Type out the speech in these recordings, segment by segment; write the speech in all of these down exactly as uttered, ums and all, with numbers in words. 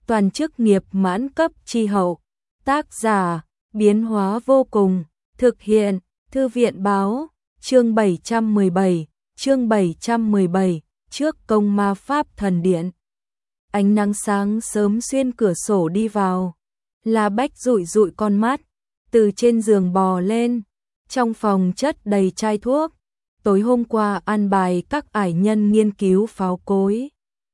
toàn chức nghiệp mãn cấp chi hậu. Tác giả, biến hóa vô cùng, thực hiện, Thư viện báo, chương bảy trăm mười bảy, chương bảy trăm mười bảy, trước công ma pháp thần điện. Ánh nắng sáng sớm xuyên cửa sổ đi vào, La Bách dụi dụi con mắt, từ trên giường bò lên, trong phòng chất đầy chai thuốc, tối hôm qua an bài các ải nhân nghiên cứu pháo cối.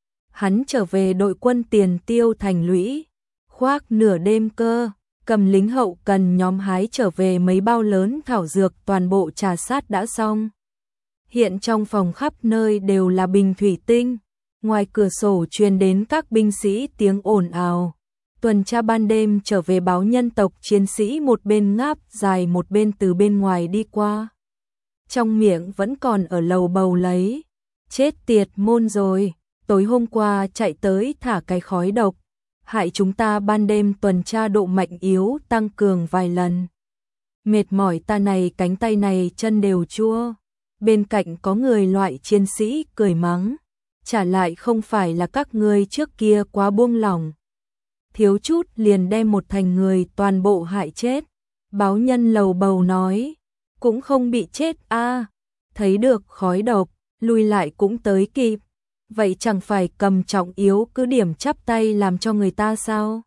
Hắn trở về đội quân tiền tiêu thành lũy, khoác nửa đêm cơ, cầm lính hậu cần nhóm hái trở về mấy bao lớn thảo dược toàn bộ trà sát đã xong. Hiện trong phòng khắp nơi đều là bình thủy tinh, ngoài cửa sổ truyền đến các binh sĩ tiếng ồn ào. Tuần tra ban đêm trở về báo nhân tộc chiến sĩ một bên ngáp dài một bên từ bên ngoài đi qua. Trong miệng vẫn còn ở lầu bầu lấy. Chết tiệt môn rồi, tối hôm qua chạy tới thả cái khói độc, hại chúng ta ban đêm tuần tra độ mạnh yếu tăng cường vài lần. Mệt mỏi ta này cánh tay này chân đều chua. Bên cạnh có người loại chiến sĩ cười mắng. Trả lại không phải là các ngươi trước kia quá buông lỏng. Thiếu chút liền đem một thành người toàn bộ hại chết. Báo nhân lầu bầu nói. Cũng không bị chết a, thấy được khói độc, lùi lại cũng tới kịp. Vậy chẳng phải cầm trọng yếu cứ điểm chắp tay làm cho người ta sao?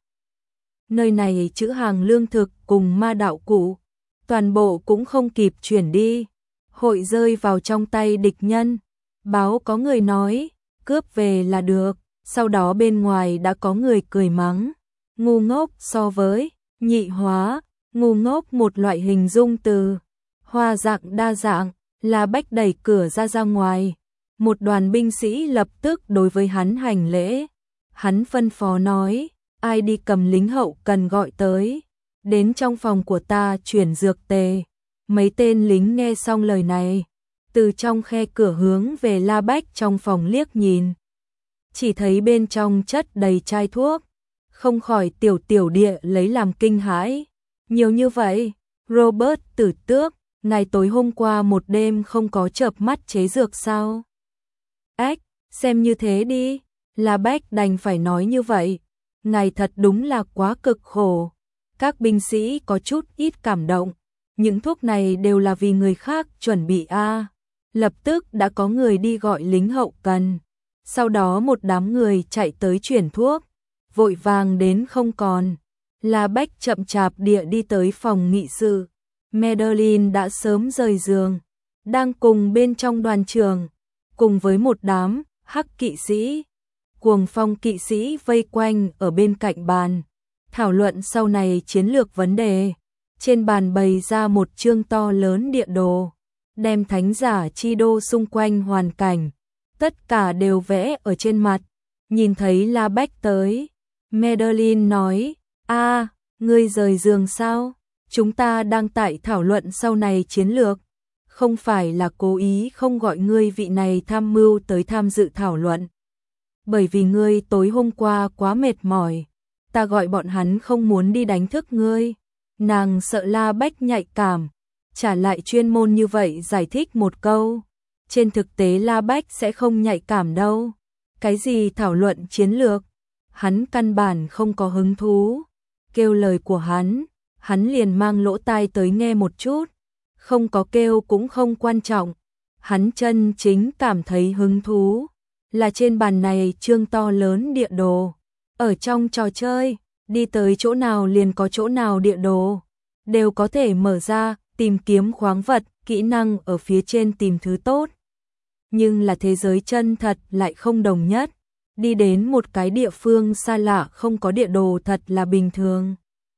Nơi này trữ hàng lương thực cùng ma đạo cụ, toàn bộ cũng không kịp chuyển đi. Hội rơi vào trong tay địch nhân. Báo có người nói, cướp về là được. Sau đó bên ngoài đã có người cười mắng. Ngu ngốc so với nhị hóa, ngu ngốc một loại hình dung từ. Hoa dạng đa dạng, La Bách đẩy cửa ra ra ngoài. Một đoàn binh sĩ lập tức đối với hắn hành lễ. Hắn phân phó nói, ai đi cầm lính hậu cần gọi tới. Đến trong phòng của ta chuyển dược tề. Mấy tên lính nghe xong lời này, từ trong khe cửa hướng về La Bách trong phòng liếc nhìn. Chỉ thấy bên trong chất đầy chai thuốc, không khỏi tiểu tiểu địa lấy làm kinh hãi. Nhiều như vậy, Robert Tử Tước, ngài tối hôm qua một đêm không có chợp mắt chế dược sao? Ách, xem như thế đi, La Bách đành phải nói như vậy. Ngài thật đúng là quá cực khổ. Các binh sĩ có chút ít cảm động. Những thuốc này đều là vì người khác chuẩn bị a. À. Lập tức đã có người đi gọi lính hậu cần. Sau đó một đám người chạy tới chuyển thuốc, vội vàng đến không còn. La Bách chậm chạp địa đi tới phòng nghị sự. Madeline đã sớm rời giường, đang cùng bên trong đoàn trường, cùng với một đám hắc kỵ sĩ, cuồng phong kỵ sĩ vây quanh ở bên cạnh bàn, thảo luận sau này chiến lược vấn đề. Trên bàn bày ra một chương to lớn địa đồ, đem thánh giả chi đô xung quanh hoàn cảnh, tất cả đều vẽ ở trên mặt. Nhìn thấy La Bách tới, Madeline nói, a, ngươi rời giường sao? Chúng ta đang tại thảo luận sau này chiến lược, không phải là cố ý không gọi ngươi vị này tham mưu tới tham dự thảo luận. Bởi vì ngươi tối hôm qua quá mệt mỏi, ta gọi bọn hắn không muốn đi đánh thức ngươi. Nàng sợ La Bách nhạy cảm, trả lại chuyên môn như vậy giải thích một câu. Trên thực tế La Bách sẽ không nhạy cảm đâu. Cái gì thảo luận chiến lược, hắn căn bản không có hứng thú. Kêu lời của hắn, hắn liền mang lỗ tai tới nghe một chút. Không có kêu cũng không quan trọng. Hắn chân chính cảm thấy hứng thú là trên bàn này chương to lớn địa đồ. Ở trong trò chơi, đi tới chỗ nào liền có chỗ nào địa đồ, đều có thể mở ra, tìm kiếm khoáng vật, kỹ năng ở phía trên tìm thứ tốt. Nhưng là thế giới chân thật lại không đồng nhất. Đi đến một cái địa phương xa lạ không có địa đồ thật là bình thường.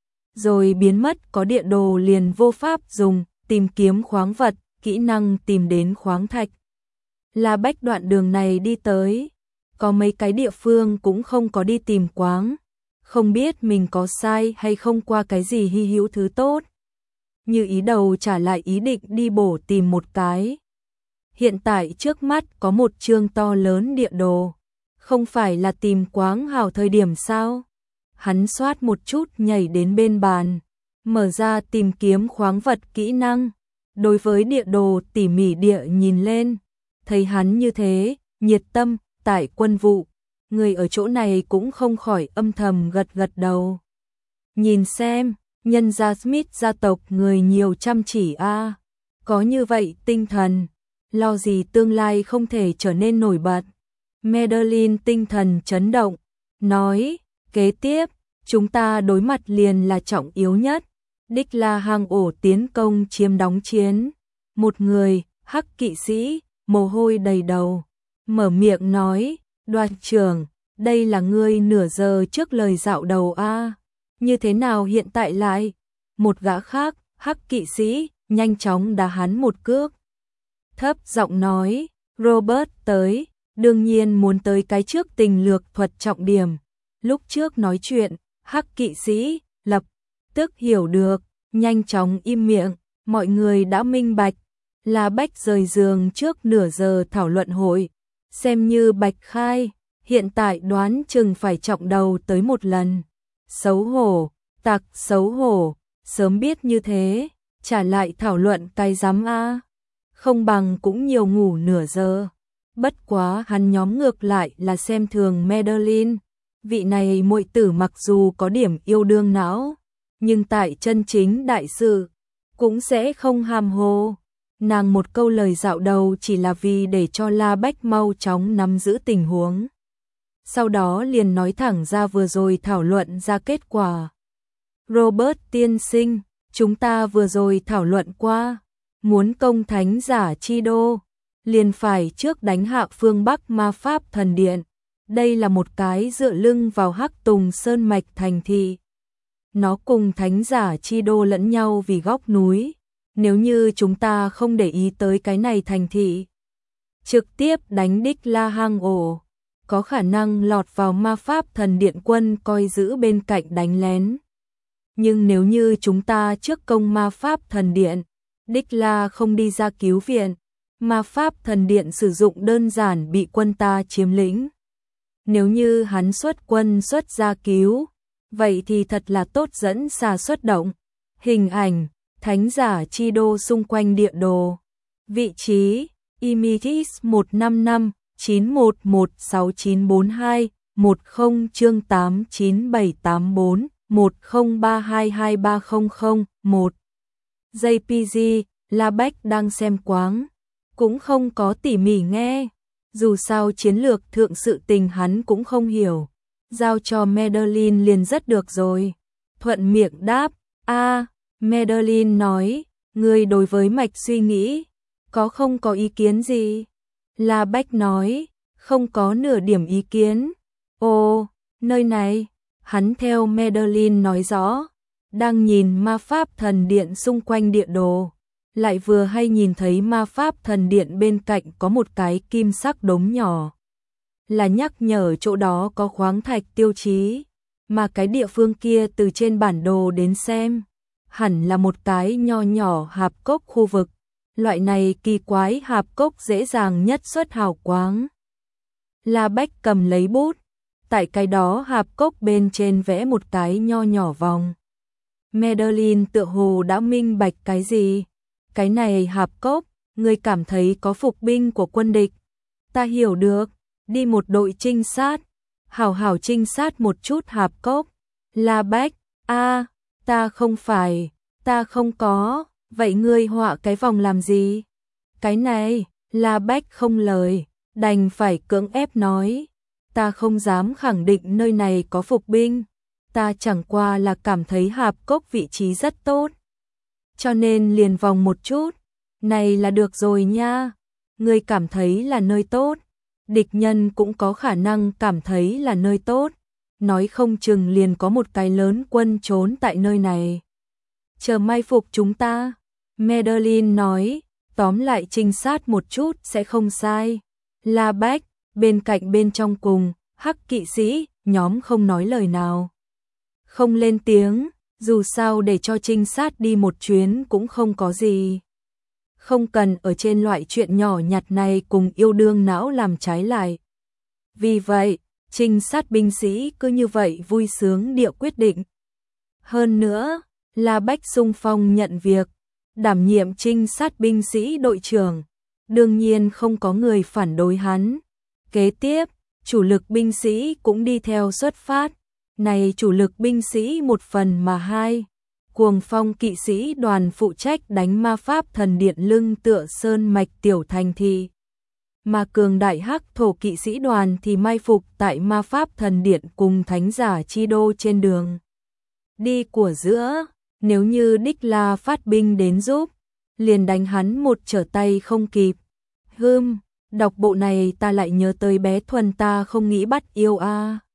Rồi biến mất, có địa đồ liền vô pháp dùng, tìm kiếm khoáng vật, kỹ năng tìm đến khoáng thạch. La Bách đoạn đường này đi tới, có mấy cái địa phương cũng không có đi tìm khoáng. Không biết mình có sai hay không qua cái gì hy hữu thứ tốt. Như ý đầu trả lại ý định đi bổ tìm một cái. Hiện tại trước mắt có một chương to lớn địa đồ. Không phải là tìm khoáng hào thời điểm sao? Hắn soát một chút nhảy đến bên bàn, mở ra tìm kiếm khoáng vật kỹ năng. Đối với địa đồ tỉ mỉ địa nhìn lên, thấy hắn như thế, nhiệt tâm, tại quân vụ, người ở chỗ này cũng không khỏi âm thầm gật gật đầu. Nhìn xem, nhân gia Smith gia tộc người nhiều chăm chỉ a, à. Có như vậy tinh thần, lo gì tương lai không thể trở nên nổi bật. Madeline tinh thần chấn động, nói, kế tiếp, chúng ta đối mặt liền là trọng yếu nhất, đích là hang ổ tiến công chiếm đóng chiến. Một người, hắc kỵ sĩ, mồ hôi đầy đầu, mở miệng nói, đoàn trưởng, đây là ngươi nửa giờ trước lời dạo đầu a, à. Như thế nào hiện tại lại? Một gã khác, hắc kỵ sĩ, nhanh chóng đá hắn một cước. Thấp giọng nói, Robert tới, đương nhiên muốn tới cái trước tình lược thuật trọng điểm. Lúc trước nói chuyện, hắc kỵ sĩ, lập tức hiểu được, nhanh chóng im miệng, mọi người đã minh bạch. Là Bách rời giường trước nửa giờ thảo luận hội, xem như bạch khai, hiện tại đoán chừng phải trọng đầu tới một lần. Xấu hổ, tặc xấu hổ, sớm biết như thế, trả lại thảo luận cái giám a, không bằng cũng nhiều ngủ nửa giờ. Bất quá hắn nhóm ngược lại là xem thường Madeline, vị này muội tử mặc dù có điểm yêu đương não, nhưng tại chân chính đại sự cũng sẽ không hàm hồ. Nàng một câu lời dạo đầu chỉ là vì để cho La Bách mau chóng nắm giữ tình huống. Sau đó liền nói thẳng ra vừa rồi thảo luận ra kết quả. Robert tiên sinh, chúng ta vừa rồi thảo luận qua, muốn công thánh giả chi đô, liền phải trước đánh hạ phương Bắc ma pháp thần điện. Đây là một cái dựa lưng vào Hắc Tùng Sơn mạch thành thị. Nó cùng thánh giả chi đô lẫn nhau vì góc núi. Nếu như chúng ta không để ý tới cái này thành thị, trực tiếp đánh đích la hang ổ, có khả năng lọt vào ma pháp thần điện quân coi giữ bên cạnh đánh lén. Nhưng nếu như chúng ta trước công ma pháp thần điện, đích la không đi ra cứu viện, ma pháp thần điện sử dụng đơn giản bị quân ta chiếm lĩnh. Nếu như hắn xuất quân xuất ra cứu, vậy thì thật là tốt dẫn xa xuất động. Hình ảnh thánh giả chi đô xung quanh địa đồ. Vị trí Imitis một năm năm chín một một sáu chín bốn hai một không chương tám chín bảy tám bốn một không ba hai hai ba không không một. gi pê giê, La Bách đang xem quáng, cũng không có tỉ mỉ nghe. Dù sao chiến lược thượng sự tình hắn cũng không hiểu. Giao cho Madeline liền rất được rồi. Thuận miệng đáp, a. Madeline nói, ngươi đối với mạch suy nghĩ, có không có ý kiến gì? La Bách nói, không có nửa điểm ý kiến. Ồ, nơi này, hắn theo Madeline nói rõ, đang nhìn ma pháp thần điện xung quanh địa đồ, lại vừa hay nhìn thấy ma pháp thần điện bên cạnh có một cái kim sắc đống nhỏ. Là nhắc nhở chỗ đó có khoáng thạch tiêu chí, mà cái địa phương kia từ trên bản đồ đến xem, hẳn là một cái nho nhỏ hạp cốc khu vực. Loại này kỳ quái hạp cốc dễ dàng nhất xuất hào quáng. La Bách cầm lấy bút, tại cái đó hạp cốc bên trên vẽ một cái nho nhỏ vòng. Madeline tựa hồ đã minh bạch cái gì? Cái này hạp cốc, ngươi cảm thấy có phục binh của quân địch. Ta hiểu được, đi một đội trinh sát, hảo hảo trinh sát một chút hạp cốc. La Bách, a, ta không phải, ta không có, vậy ngươi họa cái vòng làm gì? Cái này, La Bách không lời, đành phải cưỡng ép nói, ta không dám khẳng định nơi này có phục binh, ta chẳng qua là cảm thấy hạp cốc vị trí rất tốt. Cho nên liền vòng một chút, này là được rồi nha, ngươi cảm thấy là nơi tốt, địch nhân cũng có khả năng cảm thấy là nơi tốt, nói không chừng liền có một cái lớn quân trốn tại nơi này. Chờ mai phục chúng ta, Madeline nói, tóm lại trinh sát một chút sẽ không sai. La Bách, bên cạnh bên trong cùng, hắc kỵ sĩ, nhóm không nói lời nào. Không lên tiếng, dù sao để cho trinh sát đi một chuyến cũng không có gì. Không cần ở trên loại chuyện nhỏ nhặt này cùng yêu đương não làm trái lại. Vì vậy, trinh sát binh sĩ cứ như vậy vui sướng địa quyết định. Hơn nữa, La Bách xung phong nhận việc, đảm nhiệm trinh sát binh sĩ đội trưởng, đương nhiên không có người phản đối hắn. Kế tiếp, chủ lực binh sĩ cũng đi theo xuất phát. Này chủ lực binh sĩ một phần mà hai, Cuồng Phong kỵ sĩ đoàn phụ trách đánh ma pháp thần điện lưng tựa sơn mạch tiểu thành thị. Mà cường đại hắc thổ kỵ sĩ đoàn thì mai phục tại ma pháp thần điện cùng thánh giả chi đô trên đường đi của giữa, nếu như Đích La phát binh đến giúp, liền đánh hắn một trở tay không kịp. Hừm, đọc bộ này ta lại nhớ tới bé Thuần ta không nghĩ bắt yêu a.